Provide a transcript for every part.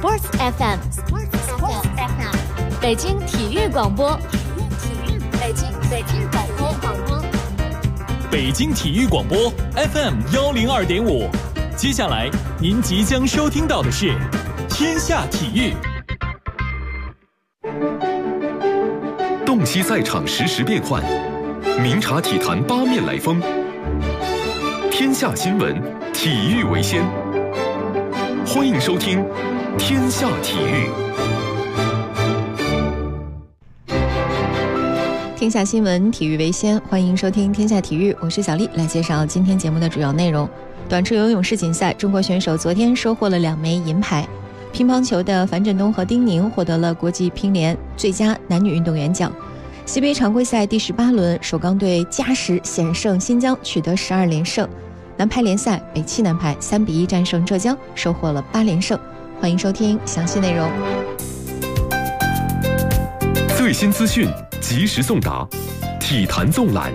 Sports FM， 北京体育广播，北京体育广播 FM 102.5。接下来您即将收听到的是《天下体育》。 洞悉赛场实时变幻，明察体坛八面来风。天下新闻，体育为先。欢迎收听《天下体育》。 天下新闻，体育为先，欢迎收听《天下体育》，我是小丽，来介绍今天节目的主要内容。短池游泳世锦赛，中国选手昨天收获了2枚银牌。乒乓球的樊振东和丁宁获得了国际乒联最佳男女运动员奖。西杯常规赛第18轮，首钢队加时险胜新疆，取得12连胜。男排联赛，北汽男排3比1战胜浙江，收获了8连胜。欢迎收听详细内容。 最新资讯，及时送达，体坛纵览。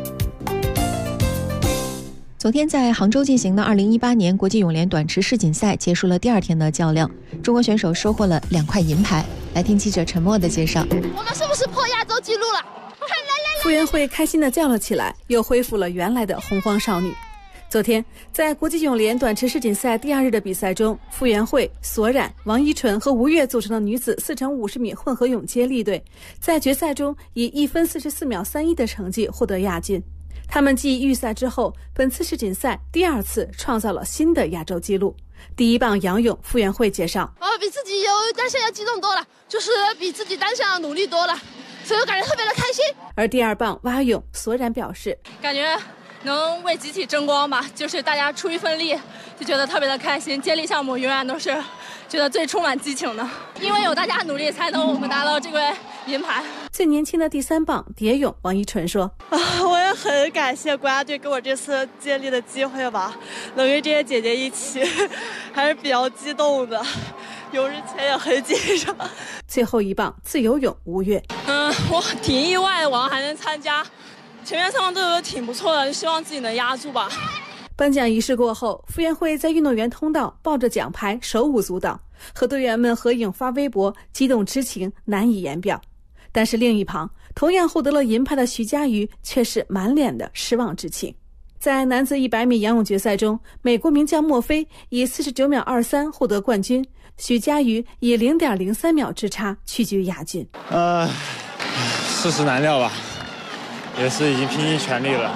昨天在杭州进行的2018年国际泳联短池世锦赛结束了第2天的较量，中国选手收获了2块银牌。来听记者陈默的介绍。 我们是不是破亚洲纪录了？ 傅园慧开心地叫了起来，又恢复了原来的洪荒少女。昨天在国际泳联短池世锦赛第2日的比赛中，傅园慧、索冉、王依纯和吴越组成的女子4×50米混合泳接力队，在决赛中以1分44秒31的成绩获得亚军。他们继预赛之后，本次世锦赛第2次创造了新的亚洲纪录。第1棒仰泳，傅园慧介绍： 比自己单项要激动多了，就是比自己单项努力多了，所以我感觉特别的开心。 而第2棒蛙泳，索冉表示， 感觉能为集体争光吧，就是大家出一份力，就觉得特别的开心。接力项目永远都是觉得最充满激情的，因为有大家努力，才能我们拿到这个银牌。 最年轻的第3棒蝶泳，王依纯说： 我也很感谢国家队给我这次接力的机会吧，能跟这些姐姐一起，还是比较激动的，泳之前也很紧张。 最后1棒自由泳，吴越。 我挺意外的，我还能参加。前面3棒都挺不错的，就希望自己能压住吧。 颁奖仪式过后，傅园慧在运动员通道抱着奖牌手舞足蹈，和队员们合影发微博，激动之情难以言表。但是另一旁，同样获得了银牌的徐嘉余却是满脸的失望之情。在男子100米仰泳决赛中，美国名将莫菲以49秒23获得冠军，徐嘉余以0.03秒之差屈居亚军。 世事难料吧，也是已经拼尽全力了，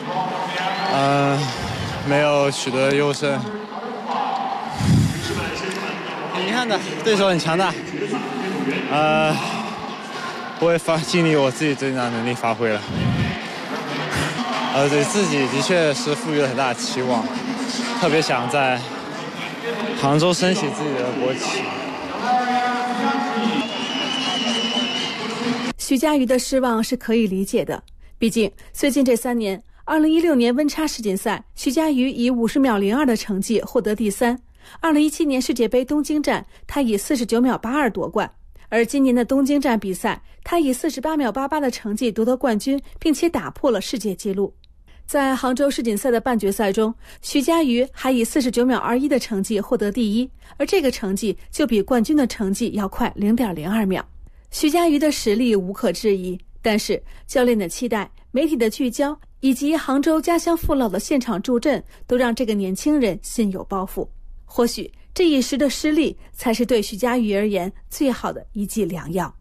没有取得优胜，很遗憾的，对手很强大，我也尽力我自己最大能力发挥了，对自己的确是赋予了很大的期望，特别想在杭州升起自己的国旗。 徐嘉余的失望是可以理解的，毕竟最近这3年，2016年温差世锦赛，徐嘉余以50秒02的成绩获得第3；2017年世界杯东京站，他以49秒82夺冠；而今年的东京站比赛，他以48秒88的成绩夺得冠军，并且打破了世界纪录。在杭州世锦赛的半决赛中，徐嘉余还以49秒21的成绩获得第1，而这个成绩就比冠军的成绩要快0.02秒。徐嘉余的实力无可置疑，但是教练的期待、媒体的聚焦以及杭州家乡父老的现场助阵，都让这个年轻人心有包袱。或许这一时的失利，才是对徐嘉余而言最好的一剂良药。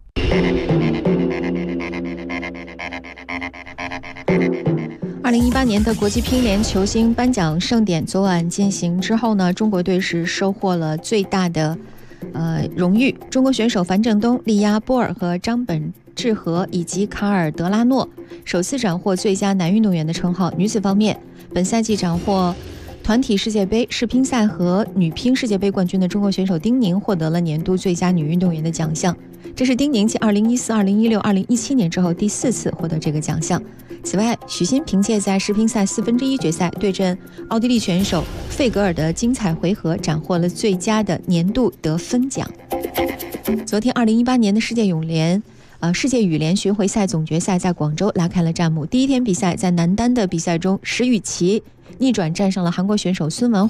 2018年的国际乒联球星颁奖盛典昨晚进行之后呢，中国队是收获了最大的荣誉。中国选手樊振东力压波尔和张本智和以及卡尔德拉诺，首次斩获最佳男运动员的称号。女子方面，本赛季斩获团体世界杯、世乒赛和女乒世界杯冠军的中国选手丁宁获得了年度最佳女运动员的奖项，这是丁宁继2014、2016、2017年之后第4次获得这个奖项。此外，许昕凭借在世乒赛1/4决赛对阵奥地利选手费格尔的精彩回合，斩获了最佳的年度得分奖。昨天2018年的世界羽联巡回赛总决赛在广州拉开了战幕。第1天比赛，在男单的比赛中，石宇奇逆转战胜了韩国选手孙完虎，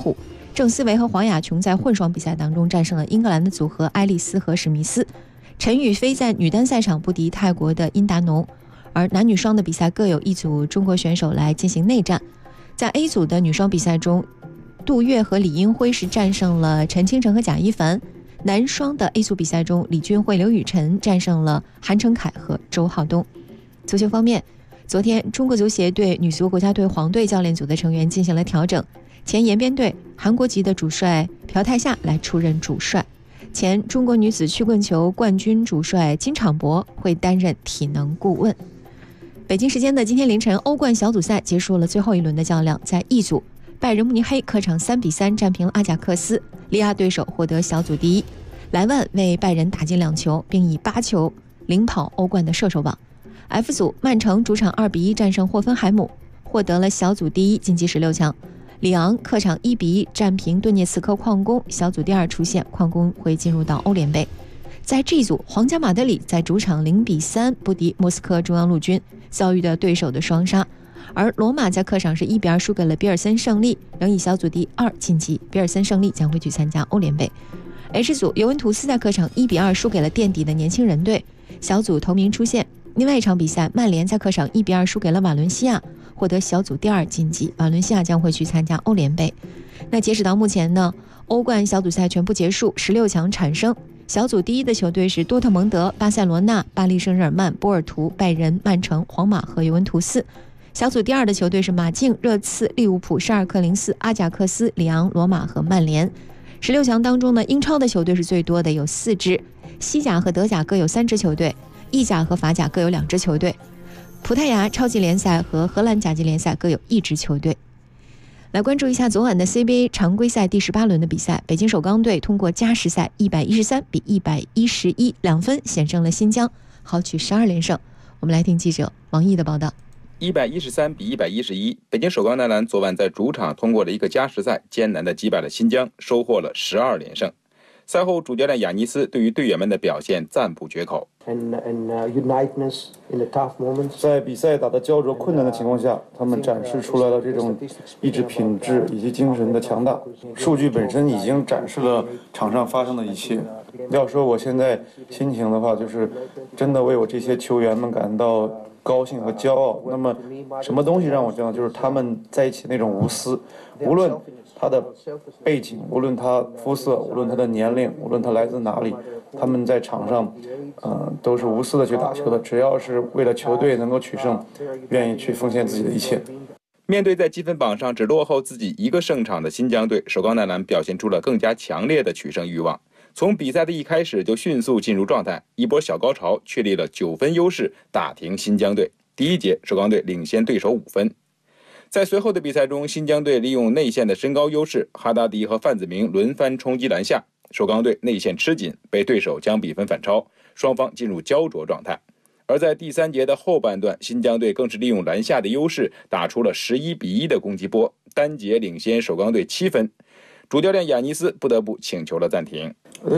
郑思维和黄雅琼在混双比赛当中战胜了英格兰的组合埃丽丝和史密斯。陈雨菲在女单赛场不敌泰国的殷达农。而男女双的比赛各有一组中国选手来进行内战。在 A 组的女双比赛中，杜月和李英辉是战胜了陈清晨和贾一凡。男双的 A 组比赛中，李俊慧、刘雨辰战胜了韩成凯和周浩东。足球方面，昨天中国足协对女足国家队黄队教练组的成员进行了调整，前延边队韩国籍的主帅朴泰夏来出任主帅，前中国女子曲棍球冠军主帅金昶博会担任体能顾问。北京时间的今天凌晨，欧冠小组赛结束了最后一轮的较量。在 E 组，拜仁慕尼黑客场3-3战平了阿贾克斯，力压对手获得小组第一。莱万为拜仁打进2球，并以8球领跑欧冠的射手榜。F 组，曼城主场2-1战胜霍芬海姆，获得了小组第一，晋级16强。里昂客场1-1战平顿涅茨克矿工，小组第二出线，矿工会进入到欧联杯。在 G 组，皇家马德里在主场0-3不敌莫斯科中央陆军，遭遇的对手的双杀。而罗马在客场是1-2输给了比尔森胜利，仍以小组第二晋级。比尔森胜利将会去参加欧联杯。H 组，尤文图斯在客场1-2输给了垫底的年轻人队，小组头名出线。另外一场比赛，曼联在客场1-2输给了瓦伦西亚，获得小组第二晋级。瓦伦西亚将会去参加欧联杯。那截止到目前呢，欧冠小组赛全部结束，16强产生。小组第一的球队是多特蒙德、巴塞罗那、巴黎圣日耳曼、波尔图、拜仁、曼城、皇马和尤文图斯。小组第二的球队是马竞、热刺、利物浦、沙尔克04、阿贾克斯、里昂、罗马和曼联。16强当中呢，英超的球队是最多的，有4支；西甲和德甲各有3支球队；意甲和法甲各有2支球队；葡萄牙超级联赛和荷兰甲级联赛各有1支球队。来关注一下昨晚的 CBA 常规赛第18轮的比赛，北京首钢队通过加时赛113-111 2分险胜了新疆，豪取12连胜。我们来听记者王毅的报道。 113-111，北京首钢男篮昨晚在主场通过了一个加时赛，艰难地击败了新疆，收获了12连胜。赛后，主教练亚尼斯对于队员们的表现赞不绝口。 在比赛打得焦灼困难的情况下，他们展示出来了这种意志品质以及精神的强大。数据本身已经展示了场上发生的一切。要说我现在心情的话，就是真的为我这些球员们感到高兴和骄傲。那么什么东西让我这样？就是他们在一起那种无私，无论他的背景，无论他肤色，无论他的年龄，无论他来自哪里，他们在场上都是无私的去打球的，只要是为了球队能够取胜，愿意去奉献自己的一切。 面对在积分榜上只落后自己1个胜场的新疆队，首钢男篮表现出了更加强烈的取胜欲望。从比赛的一开始就迅速进入状态，一波小高潮确立了9分优势，打停新疆队。第一节，首钢队领先对手5分。在随后的比赛中，新疆队利用内线的身高优势，哈达迪和范子铭轮番冲击篮下，首钢队内线吃紧，被对手将比分反超，双方进入焦灼状态。而在第3节的后半段，新疆队更是利用篮下的优势，打出了11-1的攻击波，单节领先首钢队7分。主教练亚尼斯不得不请求了暂停。 在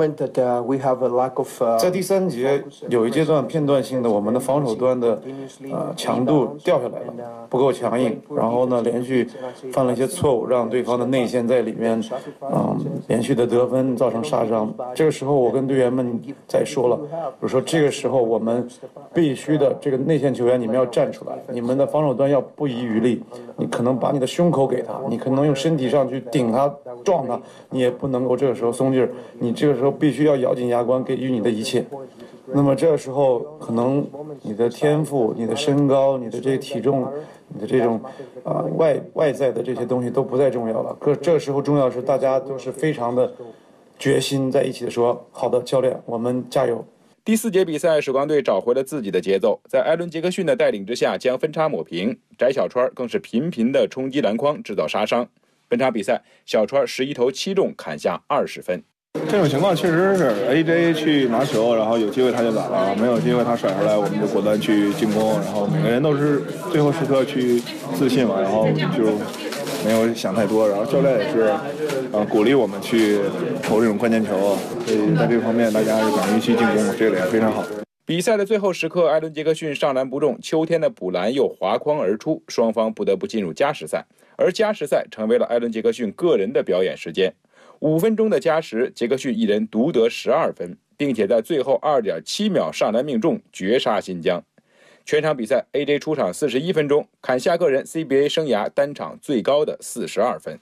第3节有一阶段片段性的，我们的防守端的强度掉下来了，不够强硬，然后呢连续犯了一些错误，让对方的内线在里面连续的得分，造成杀伤。这个时候我跟队员们在说了，我说这个时候我们必须的，这个内线球员你们要站出来，你们的防守端要不遗余力，你可能把你的胸口给他，你可能用身体上去顶他撞他，你也不能够这个时候松劲儿，你这个时候必须要咬紧牙关给予你的一切。那么这个时候可能你的天赋、你的身高、你的这个体重、你的这种外在的这些东西都不再重要了。可这个时候重要的是大家都是非常的决心在一起的说，好的教练，我们加油。 第4节比赛，首钢队找回了自己的节奏，在艾伦·杰克逊的带领之下将分差抹平，翟小川更是频频的冲击篮筐制造杀伤。本场比赛，小川11投7中，砍下20分。 这种情况确实是 AJ 去拿球，然后有机会他就打了，没有机会他甩出来，我们就果断去进攻，然后每个人都是最后时刻去自信嘛，然后就没有想太多，然后教练也是鼓励我们去投这种关键球，所以在这方面大家是敢于去进攻，这个也非常好。 比赛的最后时刻，艾伦·杰克逊上篮不中，秋天的补篮又滑筐而出，双方不得不进入加时赛，而加时赛成为了艾伦·杰克逊个人的表演时间。5分钟的加时，杰克逊一人独得12分，并且在最后2.7秒上篮命中，绝杀新疆。全场比赛 AJ 出场41分钟，砍下个人 CBA 生涯单场最高的42分。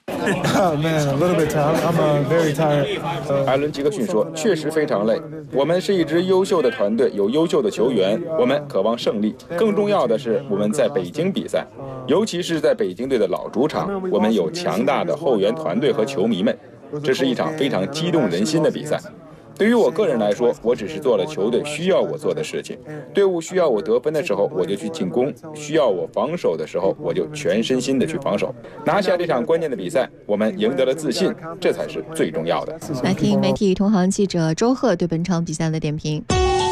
艾伦·杰克逊说，确实非常累，我们是一支优秀的团队，有优秀的球员，我们渴望胜利，更重要的是我们在北京比赛，尤其是在北京队的老主场，我们有强大的后援团队和球迷们，这是一场非常激动人心的比赛。对于我个人来说，我只是做了球队需要我做的事情。队伍需要我得分的时候，我就去进攻；需要我防守的时候，我就全身心的去防守。拿下这场关键的比赛，我们赢得了自信，这才是最重要的。 来听媒体同行记者周贺对本场比赛的点评。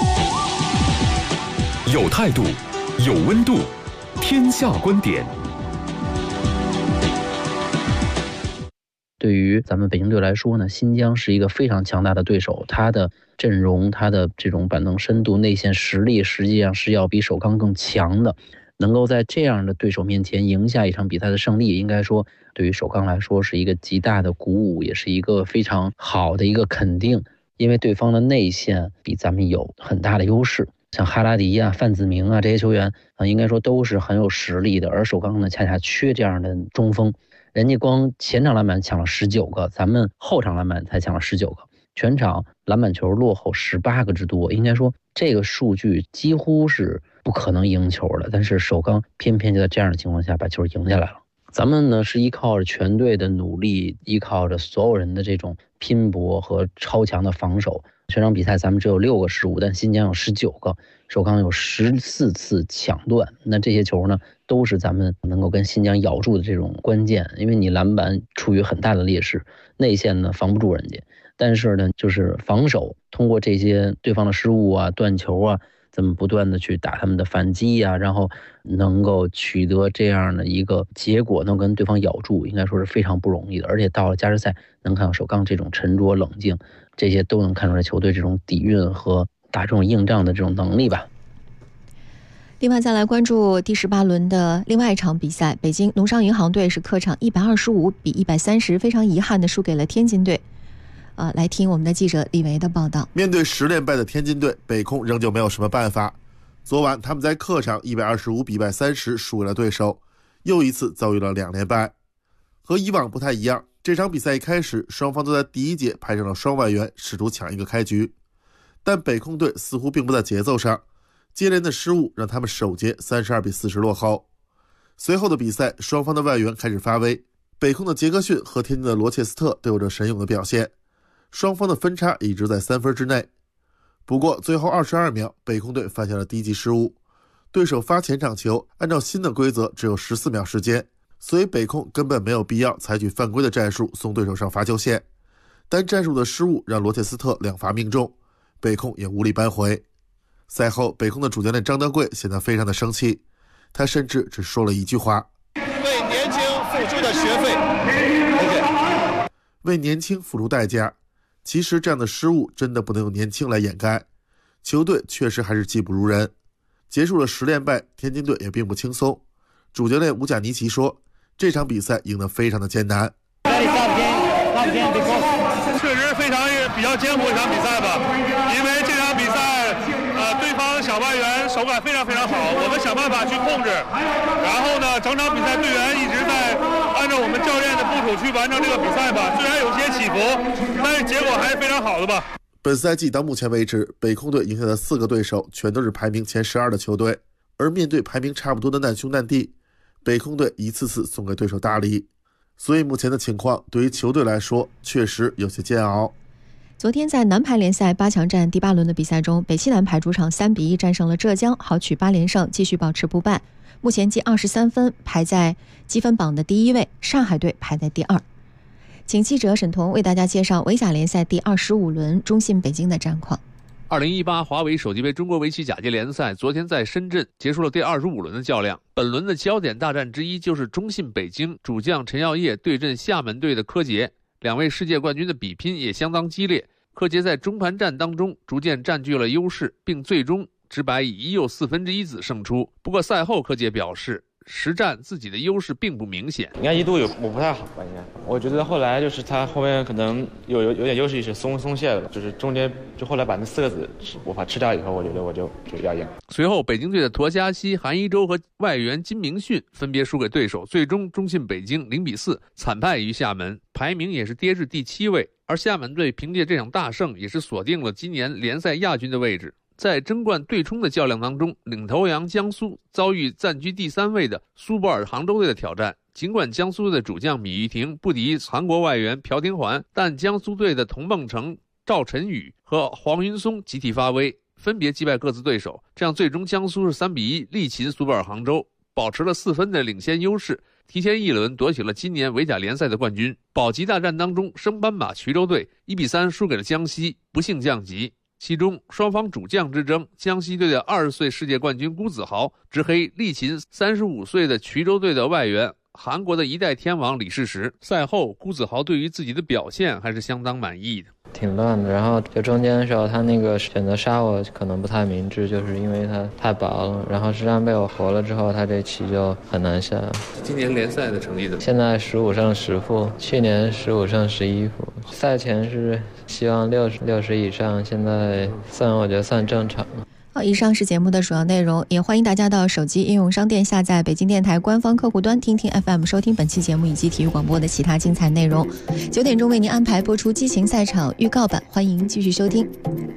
有态度，有温度，天下观点。 对于咱们北京队来说呢，新疆是一个非常强大的对手，他的阵容、他的这种板凳深度、内线实力实际上是要比首钢更强的。能够在这样的对手面前赢下一场比赛的胜利，应该说对于首钢来说是一个极大的鼓舞，也是一个非常好的一个肯定。因为对方的内线比咱们有很大的优势，像哈拉迪啊、范子铭啊这些球员应该说都是很有实力的，而首钢呢恰恰缺这样的中锋。人家光前场篮板抢了19个，咱们后场篮板才抢了19个，全场篮板球落后18个之多。应该说这个数据几乎是不可能赢球的，但是首钢偏偏就在这样的情况下把球赢下来了。咱们呢是依靠着全队的努力，依靠着所有人的这种拼搏和超强的防守。全场比赛咱们只有6个失误，但新疆有19个，首钢有14次抢断。那这些球呢都是咱们能够跟新疆咬住的这种关键，因为你篮板处于很大的劣势，内线呢防不住人家，但是呢就是防守通过这些对方的失误啊、断球啊，咱们不断的去打他们的反击啊，然后能够取得这样的一个结果，能跟对方咬住，应该说是非常不容易的。而且到了加时赛能看到首钢这种沉着冷静，这些都能看出来球队这种底蕴和打这种硬仗的这种能力吧。 另外再来关注第18轮的另外一场比赛，北京农商银行队是客场125比130非常遗憾的输给了天津队。来听我们的记者李维的报道。 面对10连败的天津队，北控仍旧没有什么办法。昨晚他们在客场125比130输给了对手，又一次遭遇了2连败。和以往不太一样，这场比赛一开始双方都在第一节派上了双外援，试图抢一个开局，但北控队似乎并不在节奏上，接连的失误让他们首节32比40落后。随后的比赛，双方的外援开始发威，北控的杰克逊和天津的罗切斯特都有着神勇的表现，双方的分差一直在3分之内。不过最后22秒，北控队犯下了低级失误，对手发前场球，按照新的规则只有14秒时间，所以北控根本没有必要采取犯规的战术送对手上罚球线，但战术的失误让罗切斯特2罚命中，北控也无力扳回。赛后，北控的主教练张德贵显得非常的生气，他甚至只说了一句话： 为年轻付出的学费， 为年轻付出代价。其实这样的失误真的不能用年轻来掩盖，球队确实还是技不如人。结束了10连败，天津队也并不轻松。主教练乌贾尼奇说，这场比赛赢得非常的艰难， 确实非常比较艰苦一场比赛吧，因为这场比赛对方小外援手感非常非常好，我们想办法去控制，然后呢整场比赛队员一直在按照我们教练的部署去完成这个比赛吧，虽然有些起伏，但是结果还是非常好的吧。 本赛季到目前为止，北控队赢下的4个对手全都是排名前12的球队，而面对排名差不多的难兄难弟，北控队一次次送给对手大礼，所以目前的情况对于球队来说确实有些煎熬。 昨天在男排联赛8强战第8轮的比赛中，北西南排主场3比1战胜了浙江，豪取8连胜，继续保持不败，目前积23分，排在积分榜的第1位，上海队排在第2。请记者沈彤为大家介绍围甲联赛第25轮中信北京的战况。 2018华为手机杯中国围棋甲级联赛昨天在深圳结束了第25轮的较量，本轮的焦点大战之一就是中信北京主将陈耀烨对阵厦门队的柯洁，两位世界冠军的比拼也相当激烈。柯洁在中盘战当中逐渐占据了优势，并最终直白以1又1/4子胜出。不过赛后柯洁表示，实战自己的优势并不明显， 应该一度我不太好吧？应该，我觉得后来就是他后面可能有点优势意识松懈了，就是中间就后来把那4个子我把吃掉以后，我觉得我就要赢。 随后北京队的陀嘉西、韩一舟和外援金明训分别输给对手，最终中信北京0-4惨败于厦门，排名也是跌至第7位。而厦门队凭借这场大胜，也是锁定了今年联赛亚军的位置。在争冠对冲的较量当中，领头羊江苏遭遇暂居第3位的苏泊尔杭州队的挑战。尽管江苏队的主将米玉霆不敌韩国外援朴廷桓，但江苏队的童梦成、赵晨宇和黄云松集体发威，分别击败各自对手，这样最终江苏是3-1力擒苏泊尔杭州，保持了4分的领先优势，提前一轮夺取了今年维甲联赛的冠军。保级大战当中，升班马衢州队1-3输给了江西，不幸降级。其中双方主将之争，江西队的20岁世界冠军辜子豪执黑力擒35岁的衢州队的外援韩国的一代天王李世石。赛后辜子豪对于自己的表现还是相当满意的。 挺乱的，然后就中间的时候他那个选择杀我可能不太明智，就是因为他太薄了，然后实际上被我活了之后，他这棋就很难下。 今年联赛的成绩怎么样？ 现在15胜10负，去年15胜11负，赛前是希望60以上，现在我觉得算正常了。 好，以上是节目的主要内容，也欢迎大家到手机应用商店下载北京电台官方客户端听听 FM， 收听本期节目以及体育广播的其他精彩内容。9点钟为您安排播出激情赛场预告版，欢迎继续收听。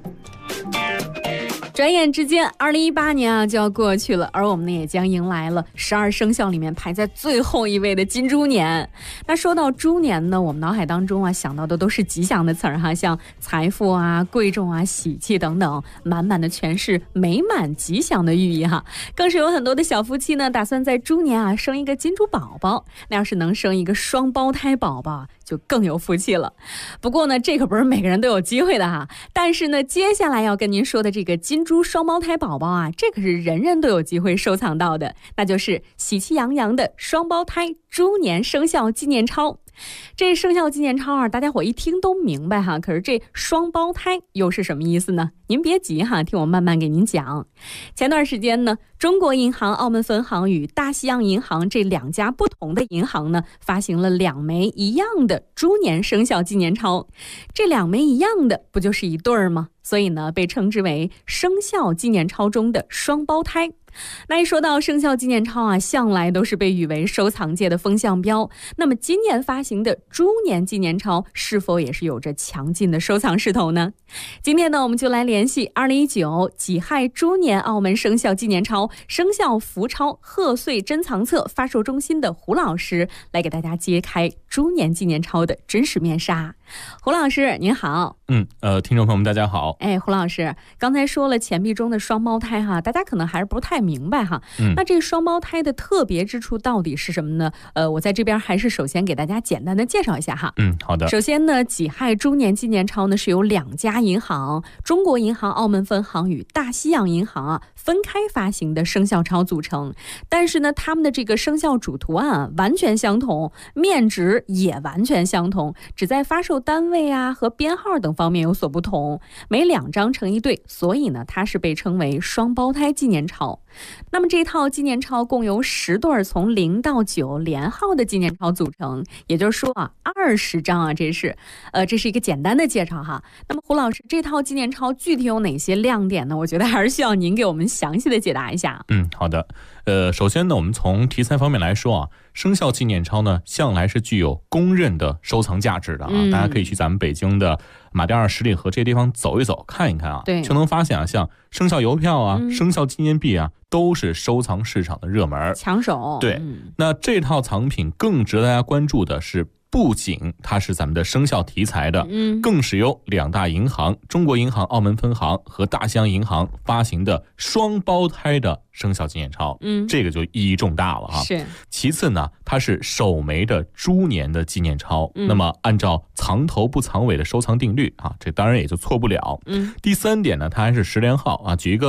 转眼之间2018年就要过去了，而我们呢也将迎来了12生肖里面排在最后一位的金猪年。那说到猪年呢，我们脑海当中想到的都是吉祥的词儿哈，像财富贵重喜气等等，满满的全是美满吉祥的寓意哈。更是有很多的小夫妻呢打算在猪年生一个金猪宝宝，那要是能生一个双胞胎宝宝就更有福气了。不过呢，这可不是每个人都有机会的哈。但是呢，接下来要跟您说的这个金猪双胞胎宝宝这可是人人都有机会收藏到的，那就是喜气洋洋的双胞胎猪年生肖纪念钞。这生肖纪念钞大家伙一听都明白哈，可是这双胞胎又是什么意思呢？您别急哈，听我慢慢给您讲。前段时间呢，中国银行澳门分行与大西洋银行这2家不同的银行呢，发行了2枚一样的猪年生肖纪念钞。这2枚一样的不就是一对儿吗？所以呢，被称之为生肖纪念钞中的双胞胎。那一说到生肖纪念钞向来都是被誉为收藏界的风向标。那么今年发行的猪年纪念钞是否也是有着强劲的收藏势头呢？今天呢，我们就来联系2019己亥猪年澳门生肖纪念钞生肖福钞贺岁珍藏册发售中心的胡老师，来给大家揭开猪年纪念钞的真实面纱。胡老师您好。 听众朋友们大家好。 胡老师刚才说了钱币中的双胞胎哈，大家可能还是不太明白哈。那这双胞胎的特别之处到底是什么呢？我在这边还是首先给大家简单的介绍一下哈。 好的。 首先呢，己亥猪年纪念钞呢是由2家银行，中国银行澳门分行与大西洋银行分开发行的生肖钞组成，但是呢，他们的这个生肖主图案完全相同，面值也完全相同，只在发售单位和编号等方面有所不同，每2张成一对，所以呢，它是被称为双胞胎纪念钞。那么这套纪念钞共由10对从0到9连号的纪念钞组成，也就是说20张这是一个简单的介绍哈。那么胡老师，这套纪念钞具体有哪些亮点呢？我觉得还是需要您给我们详细的解答一下。 好的。首先呢，我们从题材方面来说生肖纪念钞呢向来是具有公认的收藏价值的大家可以去咱们北京的马甸二十里河这些地方走一走看一看对， 就能发现像生肖邮票生肖纪念币都是收藏市场的热门抢手。 对，那这套藏品更值得大家关注的是，不仅它是咱们的生肖题材的，更是由2大银行，中国银行澳门分行和大西洋银行发行的双胞胎的生肖纪念钞，这个就意义重大了是。 其次呢，它是首枚的猪年的纪念钞，那么按照藏头不藏尾的收藏定律这当然也就错不了。第3点呢，它还是10连号举一个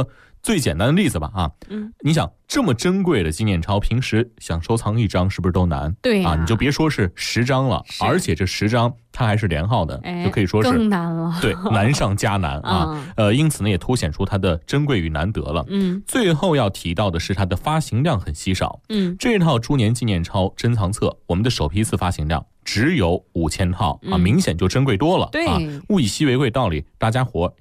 最简单的例子吧啊，你想这么珍贵的纪念钞，平时想收藏1张是不是都难？ 对啊，你就别说是10张了，而且这10张它还是连号的，就可以说是更难了。 对，难上加难啊。因此呢，也凸显出它的珍贵与难得了。最后要提到的是它的发行量很稀少。这套猪年纪念钞珍藏册，我们的首批次发行量只有5000套啊，明显就珍贵多了。 对， 物以稀为贵道理，大家伙